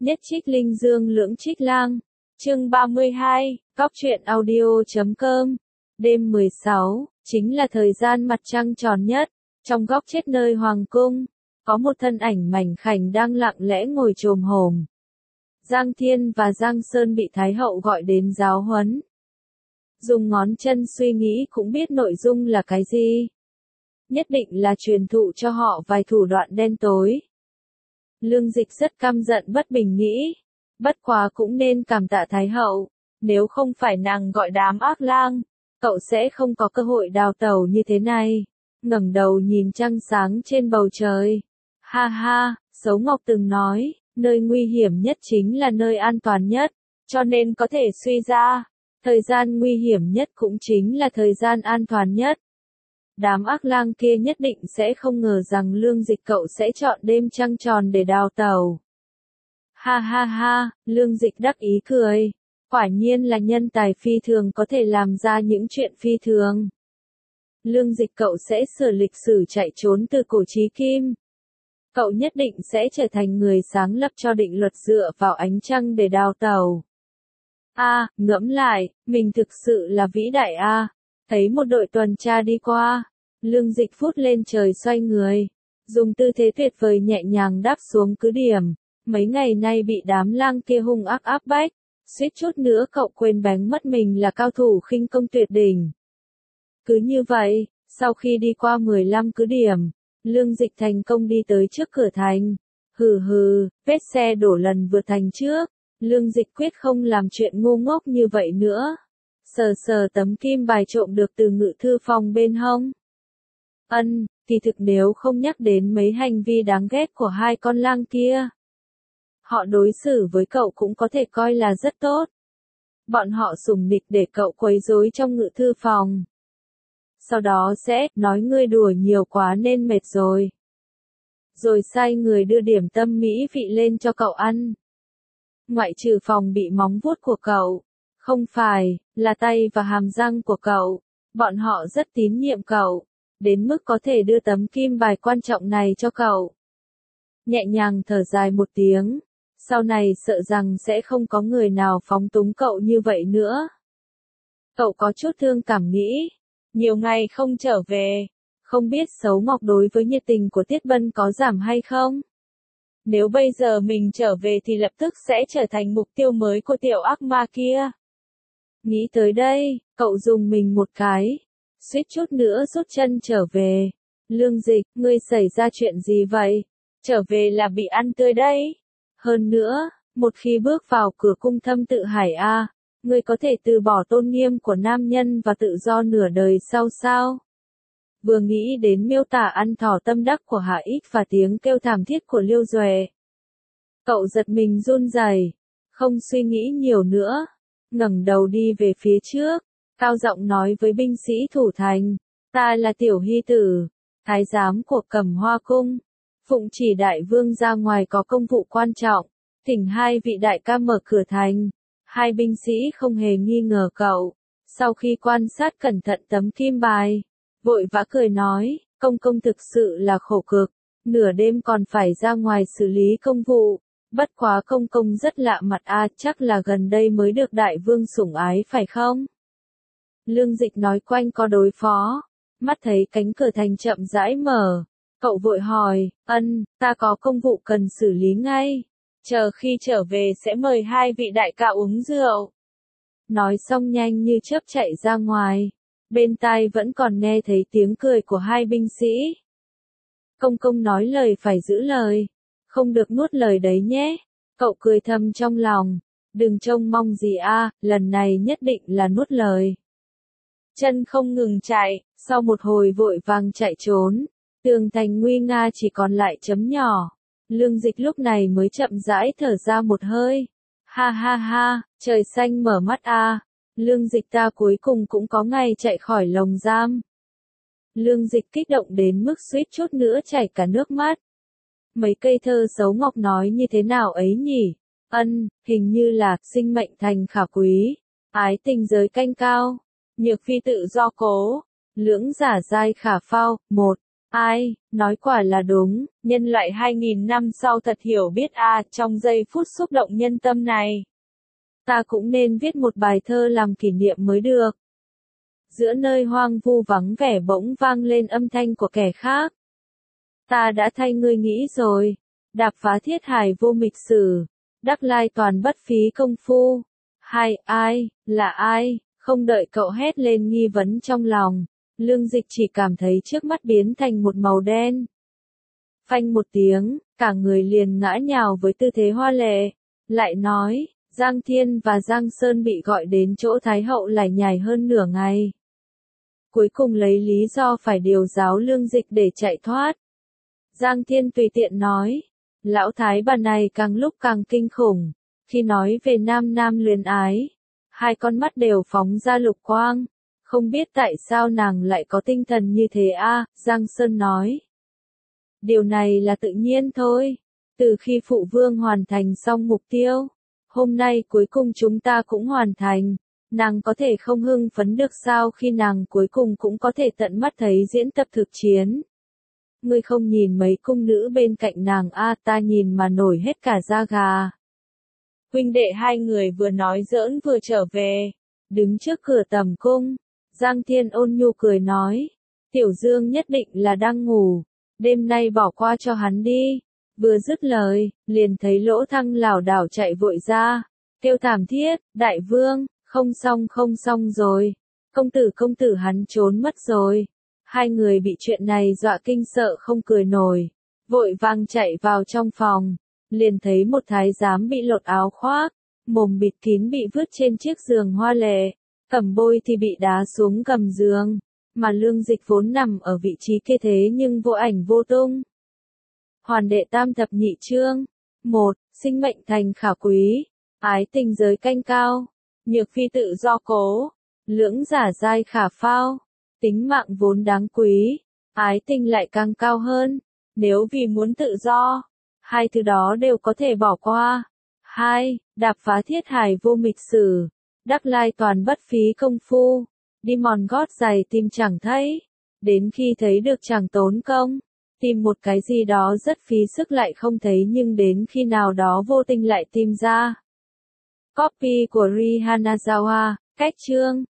Nhất trích linh dương lưỡng trích lang. Chương 32, Cóc truyện audio.com. Đêm 16, chính là thời gian mặt trăng tròn nhất. Trong góc chết nơi hoàng cung, có một thân ảnh mảnh khảnh đang lặng lẽ ngồi chồm hổm. Giang Thiên và Giang Sơn bị Thái Hậu gọi đến giáo huấn. Dùng ngón chân suy nghĩ cũng biết nội dung là cái gì. Nhất định là truyền thụ cho họ vài thủ đoạn đen tối. Lương Dịch rất căm giận bất bình nghĩ. Bất quá cũng nên cảm tạ Thái Hậu. Nếu không phải nàng gọi đám ác lang, cậu sẽ không có cơ hội đào tẩu như thế này. Ngẩng đầu nhìn trăng sáng trên bầu trời. Ha ha, Sấu Ngọc từng nói, nơi nguy hiểm nhất chính là nơi an toàn nhất. Cho nên có thể suy ra, thời gian nguy hiểm nhất cũng chính là thời gian an toàn nhất. Đám ác lang kia nhất định sẽ không ngờ rằng Lương Dịch cậu sẽ chọn đêm trăng tròn để đào tẩu. Ha ha ha, Lương Dịch đắc ý cười. Quả nhiên là nhân tài phi thường có thể làm ra những chuyện phi thường. Lương Dịch cậu sẽ sửa lịch sử chạy trốn từ cổ chí kim. Cậu nhất định sẽ trở thành người sáng lập cho định luật dựa vào ánh trăng để đào tẩu. Ngẫm lại, mình thực sự là vĩ đại Thấy một đội tuần tra đi qua, Lương Dịch phút lên trời xoay người, dùng tư thế tuyệt vời nhẹ nhàng đáp xuống cứ điểm. Mấy ngày nay bị đám lang kia hung ác áp bách, suýt chút nữa cậu quên bén mất mình là cao thủ khinh công tuyệt đỉnh. Cứ như vậy, sau khi đi qua 15 cứ điểm, Lương Dịch thành công đi tới trước cửa thành. Vết xe đổ lần vượt thành trước, Lương Dịch quyết không làm chuyện ngu ngốc như vậy nữa. Sờ sờ tấm kim bài trộm được từ ngự thư phòng bên hông. Thì thực nếu không nhắc đến mấy hành vi đáng ghét của hai con lang kia, họ đối xử với cậu cũng có thể coi là rất tốt. Bọn họ sủng nịch để cậu quấy rối trong ngự thư phòng. Sau đó sẽ nói ngươi đùa nhiều quá nên mệt rồi. Rồi sai người đưa điểm tâm mỹ vị lên cho cậu ăn. Ngoại trừ phòng bị móng vuốt của cậu, không phải, là tay và hàm răng của cậu. Bọn họ rất tín nhiệm cậu, đến mức có thể đưa tấm kim bài quan trọng này cho cậu. Nhẹ nhàng thở dài một tiếng. Sau này sợ rằng sẽ không có người nào phóng túng cậu như vậy nữa. Cậu có chút thương cảm nghĩ. Nhiều ngày không trở về, không biết Sấu Ngọc đối với nhiệt tình của Tiết Bân có giảm hay không? Nếu bây giờ mình trở về thì lập tức sẽ trở thành mục tiêu mới của tiểu ác ma kia. Nghĩ tới đây, cậu dùng mình một cái, suýt chút nữa rút chân trở về. Lương Dịch, ngươi xảy ra chuyện gì vậy? Trở về là bị ăn tươi đấy. Hơn nữa, một khi bước vào cửa cung Thâm Tự Hải ngươi có thể từ bỏ tôn nghiêm của nam nhân và tự do nửa đời sau sao? Vừa nghĩ đến miêu tả ăn thỏ tâm đắc của Hạ Ích và tiếng kêu thảm thiết của Liêu Duệ, cậu giật mình run rẩy, không suy nghĩ nhiều nữa, ngẩng đầu đi về phía trước, cao giọng nói với binh sĩ thủ thành, ta là Tiểu Hy Tử, thái giám của Cẩm Hoa Cung, phụng chỉ đại vương ra ngoài có công vụ quan trọng, thỉnh hai vị đại ca mở cửa thành. Hai binh sĩ không hề nghi ngờ cậu, sau khi quan sát cẩn thận tấm kim bài, vội vã cười nói, công công thực sự là khổ cực, nửa đêm còn phải ra ngoài xử lý công vụ, bất quá công công rất lạ mặt chắc là gần đây mới được đại vương sủng ái phải không? Lương Dịch nói quanh co đối phó, mắt thấy cánh cửa thành chậm rãi mở, cậu vội hỏi, ta có công vụ cần xử lý ngay. Chờ khi trở về sẽ mời hai vị đại ca uống rượu. Nói xong nhanh như chớp chạy ra ngoài. Bên tai vẫn còn nghe thấy tiếng cười của hai binh sĩ. Công công nói lời phải giữ lời. Không được nuốt lời đấy nhé. Cậu cười thầm trong lòng. Đừng trông mong gì lần này nhất định là nuốt lời. Chân không ngừng chạy, sau một hồi vội vàng chạy trốn. Tường thành nguy nga chỉ còn lại chấm nhỏ. Lương Dịch lúc này mới chậm rãi thở ra một hơi. Ha ha ha, trời xanh mở mắt Lương Dịch ta cuối cùng cũng có ngày chạy khỏi lồng giam. Lương Dịch kích động đến mức suýt chút nữa chảy cả nước mắt. Mấy cây thơ Sấu Ngọc nói như thế nào ấy nhỉ? Hình như là sinh mệnh thành khả quý, ái tình giới canh cao, nhược phi tự do cố, lưỡng giả giai khả phao. Ai, nói quả là đúng, nhân loại 2.000 năm sau thật hiểu biết trong giây phút xúc động nhân tâm này. Ta cũng nên viết một bài thơ làm kỷ niệm mới được. Giữa nơi hoang vu vắng vẻ bỗng vang lên âm thanh của kẻ khác. Ta đã thay ngươi nghĩ rồi, đạp phá thiết hải vô mịch sử, đắc lai toàn bất phí công phu. Hai, ai, là ai, không đợi cậu hét lên nghi vấn trong lòng, Lương Dịch chỉ cảm thấy trước mắt biến thành một màu đen. Phanh một tiếng, cả người liền ngã nhào với tư thế hoa lệ, lại nói, Giang Thiên và Giang Sơn bị gọi đến chỗ Thái Hậu lải nhải hơn nửa ngày. Cuối cùng lấy lý do phải điều giáo Lương Dịch để chạy thoát. Giang Thiên tùy tiện nói, lão thái bà này càng lúc càng kinh khủng, khi nói về nam nam luyến ái, hai con mắt đều phóng ra lục quang, không biết tại sao nàng lại có tinh thần như thế Giang Sơn nói. Điều này là tự nhiên thôi, từ khi phụ vương hoàn thành xong mục tiêu, hôm nay cuối cùng chúng ta cũng hoàn thành, nàng có thể không hưng phấn được sao khi nàng cuối cùng cũng có thể tận mắt thấy diễn tập thực chiến. Ngươi không nhìn mấy cung nữ bên cạnh nàng ta nhìn mà nổi hết cả da gà. Huynh đệ hai người vừa nói giỡn vừa trở về, đứng trước cửa tầm cung, Giang Thiên ôn nhu cười nói, Tiểu Dương nhất định là đang ngủ, đêm nay bỏ qua cho hắn đi. Vừa dứt lời, liền thấy Lỗ Thăng lảo đảo chạy vội ra, kêu thảm thiết, đại vương, không xong rồi, công tử hắn trốn mất rồi. Hai người bị chuyện này dọa kinh sợ không cười nổi, vội vàng chạy vào trong phòng, liền thấy một thái giám bị lột áo khoác, mồm bịt kín bị vứt trên chiếc giường hoa lệ, Cẩm Bôi thì bị đá xuống gầm giường, mà Lương Dịch vốn nằm ở vị trí kia thế nhưng vô ảnh vô tung. Hoàn đệ tam thập nhị chương, 1, sinh mệnh thành khả quý, ái tình giới canh cao, nhược phi tự do cố, lưỡng giả giai khả phao. Tính mạng vốn đáng quý, ái tình lại càng cao hơn, nếu vì muốn tự do, hai thứ đó đều có thể bỏ qua. 2. Đạp phá thiết hải vô mịch sử, đắc lai toàn bất phí công phu, đi mòn gót giày tìm chẳng thấy, đến khi thấy được chẳng tốn công, tìm một cái gì đó rất phí sức lại không thấy nhưng đến khi nào đó vô tình lại tìm ra. Copy của Rihanazawa, cách chương.